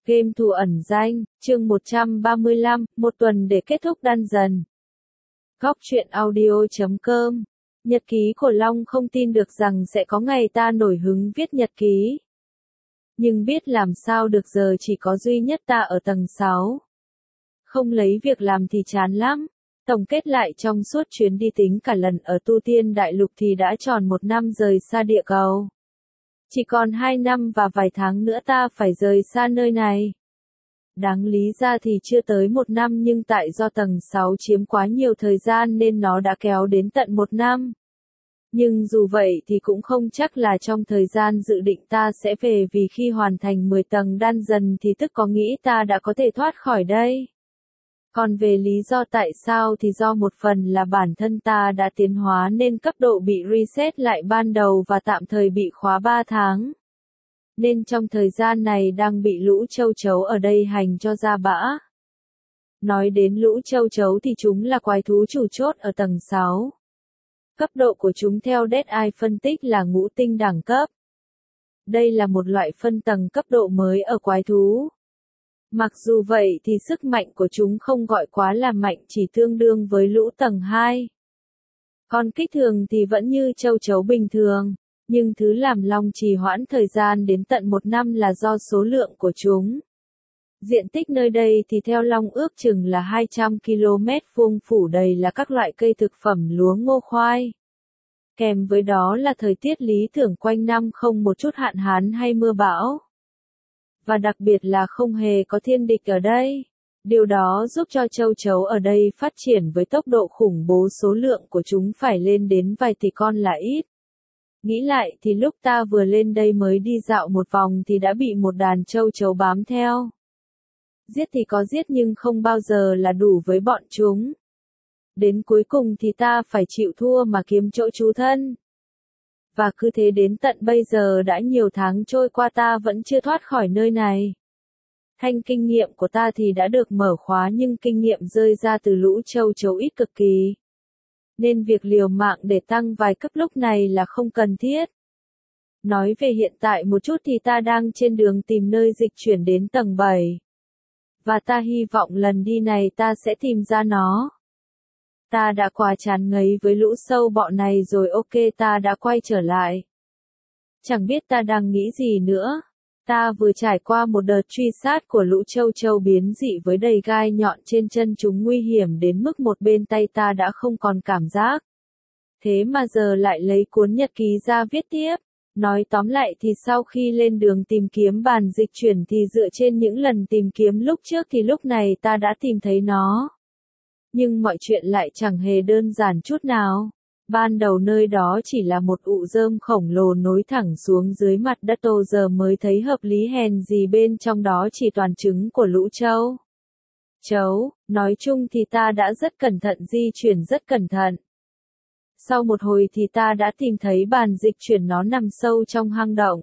Game thủ ẩn danh, chương 135, một tuần để kết thúc dungeon. Góc truyện audio.com. Nhật ký của Long không tin được rằng sẽ có ngày ta nổi hứng viết nhật ký. Nhưng biết làm sao được, giờ chỉ có duy nhất ta ở tầng 6. Không lấy việc làm thì chán lắm. Tổng kết lại trong suốt chuyến đi tính cả lần ở Tu Tiên Đại Lục thì đã tròn 1 năm rời xa địa cầu. Chỉ còn 2 năm và vài tháng nữa ta phải rời xa nơi này. Đáng lý ra thì chưa tới 1 năm, nhưng tại do tầng 6 chiếm quá nhiều thời gian nên nó đã kéo đến tận 1 năm. Nhưng dù vậy thì cũng không chắc là trong thời gian dự định ta sẽ về, vì khi hoàn thành 10 tầng dungeon thì tức có nghĩ ta đã có thể thoát khỏi đây. Còn về lý do tại sao thì do một phần là bản thân ta đã tiến hóa nên cấp độ bị reset lại ban đầu và tạm thời bị khóa 3 tháng. Nên trong thời gian này đang bị lũ châu chấu ở đây hành cho ra bã. Nói đến lũ châu chấu thì chúng là quái thú chủ chốt ở tầng 6. Cấp độ của chúng theo Dead Eye phân tích là ngũ tinh đẳng cấp. Đây là một loại phân tầng cấp độ mới ở quái thú. Mặc dù vậy thì sức mạnh của chúng không gọi quá là mạnh, chỉ tương đương với lũ tầng 2. Còn kích thường thì vẫn như châu chấu bình thường, nhưng thứ làm Long trì hoãn thời gian đến tận 1 năm là do số lượng của chúng. Diện tích nơi đây thì theo Long ước chừng là 200 km vuông, phủ đầy là các loại cây thực phẩm lúa ngô khoai. Kèm với đó là thời tiết lý tưởng quanh năm, không một chút hạn hán hay mưa bão. Và đặc biệt là không hề có thiên địch ở đây. Điều đó giúp cho châu chấu ở đây phát triển với tốc độ khủng bố, số lượng của chúng phải lên đến vài tỷ con là ít. Nghĩ lại thì lúc ta vừa lên đây mới đi dạo một vòng thì đã bị một đàn châu chấu bám theo. Giết thì có giết nhưng không bao giờ là đủ với bọn chúng. Đến cuối cùng thì ta phải chịu thua mà kiếm chỗ trú thân. Và cứ thế đến tận bây giờ đã nhiều tháng trôi qua ta vẫn chưa thoát khỏi nơi này. Thanh kinh nghiệm của ta thì đã được mở khóa nhưng kinh nghiệm rơi ra từ lũ châu chấu ít cực kỳ. Nên việc liều mạng để tăng vài cấp lúc này là không cần thiết. Nói về hiện tại một chút thì ta đang trên đường tìm nơi dịch chuyển đến tầng 7. Và ta hy vọng lần đi này ta sẽ tìm ra nó. Ta đã quá chán ngấy với lũ sâu bọ này rồi, ok, ta đã quay trở lại. Chẳng biết ta đang nghĩ gì nữa. Ta vừa trải qua một đợt truy sát của lũ châu chấu biến dị với đầy gai nhọn trên chân chúng, nguy hiểm đến mức một bên tay ta đã không còn cảm giác. Thế mà giờ lại lấy cuốn nhật ký ra viết tiếp. Nói tóm lại thì sau khi lên đường tìm kiếm bàn dịch chuyển thì dựa trên những lần tìm kiếm lúc trước thì lúc này ta đã tìm thấy nó. Nhưng mọi chuyện lại chẳng hề đơn giản chút nào. Ban đầu nơi đó chỉ là một ụ rơm khổng lồ nối thẳng xuống dưới mặt đất, giờ mới thấy hợp lý, hèn gì bên trong đó chỉ toàn trứng của lũ châu chấu. Nói chung thì ta đã rất cẩn thận, di chuyển rất cẩn thận. Sau một hồi thì ta đã tìm thấy bàn dịch chuyển, nó nằm sâu trong hang động.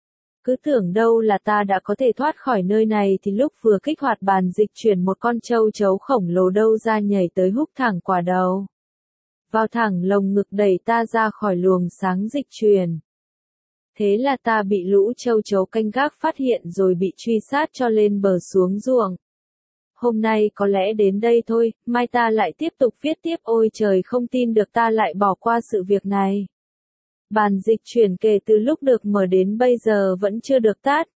Cứ tưởng đâu là ta đã có thể thoát khỏi nơi này thì lúc vừa kích hoạt bàn dịch chuyển, một con châu chấu khổng lồ đâu ra nhảy tới húc thẳng quả đầu vào thẳng lồng ngực, đẩy ta ra khỏi luồng sáng dịch chuyển. Thế là ta bị lũ châu chấu canh gác phát hiện rồi bị truy sát cho lên bờ xuống ruộng. Hôm nay có lẽ đến đây thôi, mai ta lại tiếp tục viết tiếp. Ôi trời, không tin được ta lại bỏ qua sự việc này. Bàn dịch chuyển kể từ lúc được mở đến bây giờ vẫn chưa được tắt.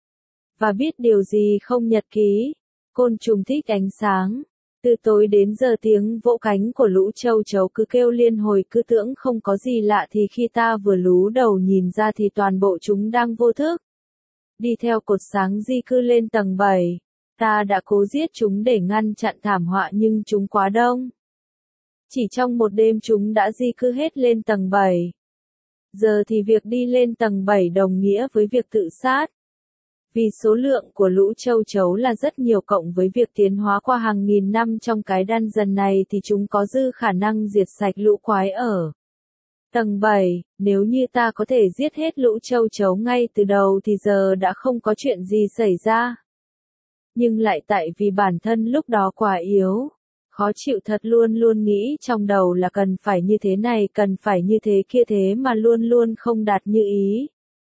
Và biết điều gì không, nhật ký. Côn trùng thích ánh sáng. Từ tối đến giờ tiếng vỗ cánh của lũ châu chấu cứ kêu liên hồi, cứ tưởng không có gì lạ thì khi ta vừa lú đầu nhìn ra thì toàn bộ chúng đang vô thức đi theo cột sáng di cư lên tầng 7. Ta đã cố giết chúng để ngăn chặn thảm họa nhưng chúng quá đông. Chỉ trong một đêm chúng đã di cư hết lên tầng 7. Giờ thì việc đi lên tầng 7 đồng nghĩa với việc tự sát. Vì số lượng của lũ châu chấu là rất nhiều, cộng với việc tiến hóa qua hàng nghìn năm trong cái dungeon này thì chúng có dư khả năng diệt sạch lũ quái ở tầng 7. Nếu như ta có thể giết hết lũ châu chấu ngay từ đầu thì giờ đã không có chuyện gì xảy ra. Nhưng lại tại vì bản thân lúc đó quá yếu, khó chịu thật, luôn luôn nghĩ trong đầu là cần phải như thế này, cần phải như thế kia, thế mà luôn luôn không đạt như ý.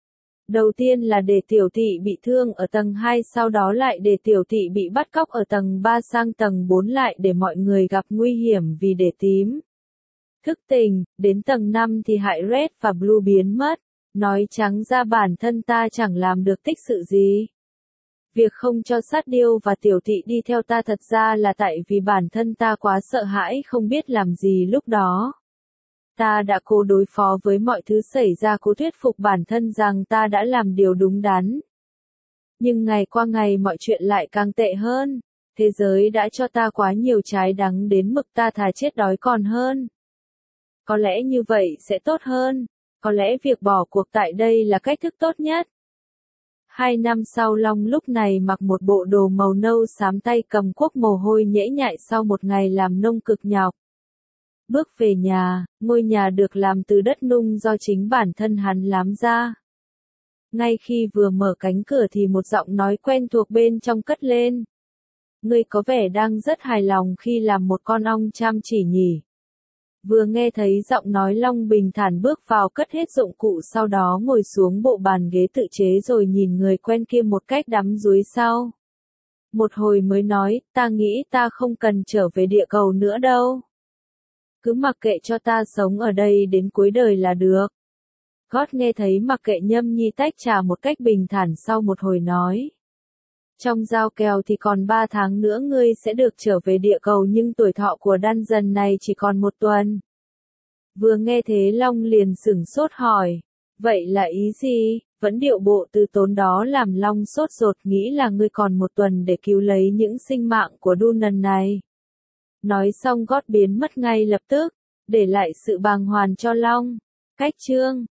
Đầu tiên là để tiểu thị bị thương ở tầng 2, sau đó lại để tiểu thị bị bắt cóc ở tầng 3, sang tầng 4 lại để mọi người gặp nguy hiểm vì để tím thức tỉnh, đến tầng 5 thì hại Red và Blue biến mất. Nói trắng ra bản thân ta chẳng làm được tích sự gì. Việc không cho sát điêu và tiểu thị đi theo ta thật ra là tại vì bản thân ta quá sợ hãi không biết làm gì lúc đó. Ta đã cố đối phó với mọi thứ xảy ra, cố thuyết phục bản thân rằng ta đã làm điều đúng đắn. Nhưng ngày qua ngày mọi chuyện lại càng tệ hơn. Thế giới đã cho ta quá nhiều trái đắng đến mức ta thà chết đói còn hơn. Có lẽ như vậy sẽ tốt hơn. Có lẽ việc bỏ cuộc tại đây là cách thức tốt nhất. 2 năm sau, Long lúc này mặc một bộ đồ màu nâu xám, tay cầm cuốc, mồ hôi nhễ nhại sau một ngày làm nông cực nhọc. Bước về nhà, ngôi nhà được làm từ đất nung do chính bản thân hắn làm ra. Ngay khi vừa mở cánh cửa thì một giọng nói quen thuộc bên trong cất lên. Ngươi có vẻ đang rất hài lòng khi làm một con ong chăm chỉ nhỉ. Vừa nghe thấy giọng nói, Long bình thản bước vào, cất hết dụng cụ, sau đó ngồi xuống bộ bàn ghế tự chế rồi nhìn người quen kia một cách đắm đuối sau. Một hồi mới nói, ta nghĩ ta không cần trở về địa cầu nữa đâu. Cứ mặc kệ cho ta sống ở đây đến cuối đời là được. God nghe thấy mặc kệ nhâm nhi tách trà một cách bình thản, sau một hồi nói. Trong giao kèo thì còn 3 tháng nữa ngươi sẽ được trở về địa cầu, nhưng tuổi thọ của dungeon này chỉ còn 1 tuần. Vừa nghe thế Long liền sửng sốt hỏi. Vậy là ý gì? Vẫn điệu bộ từ tốn đó làm Long sốt ruột, nghĩ là ngươi còn 1 tuần để cứu lấy những sinh mạng của Dunan này. Nói xong God biến mất ngay lập tức, để lại sự bàng hoàng cho Long. Cách chương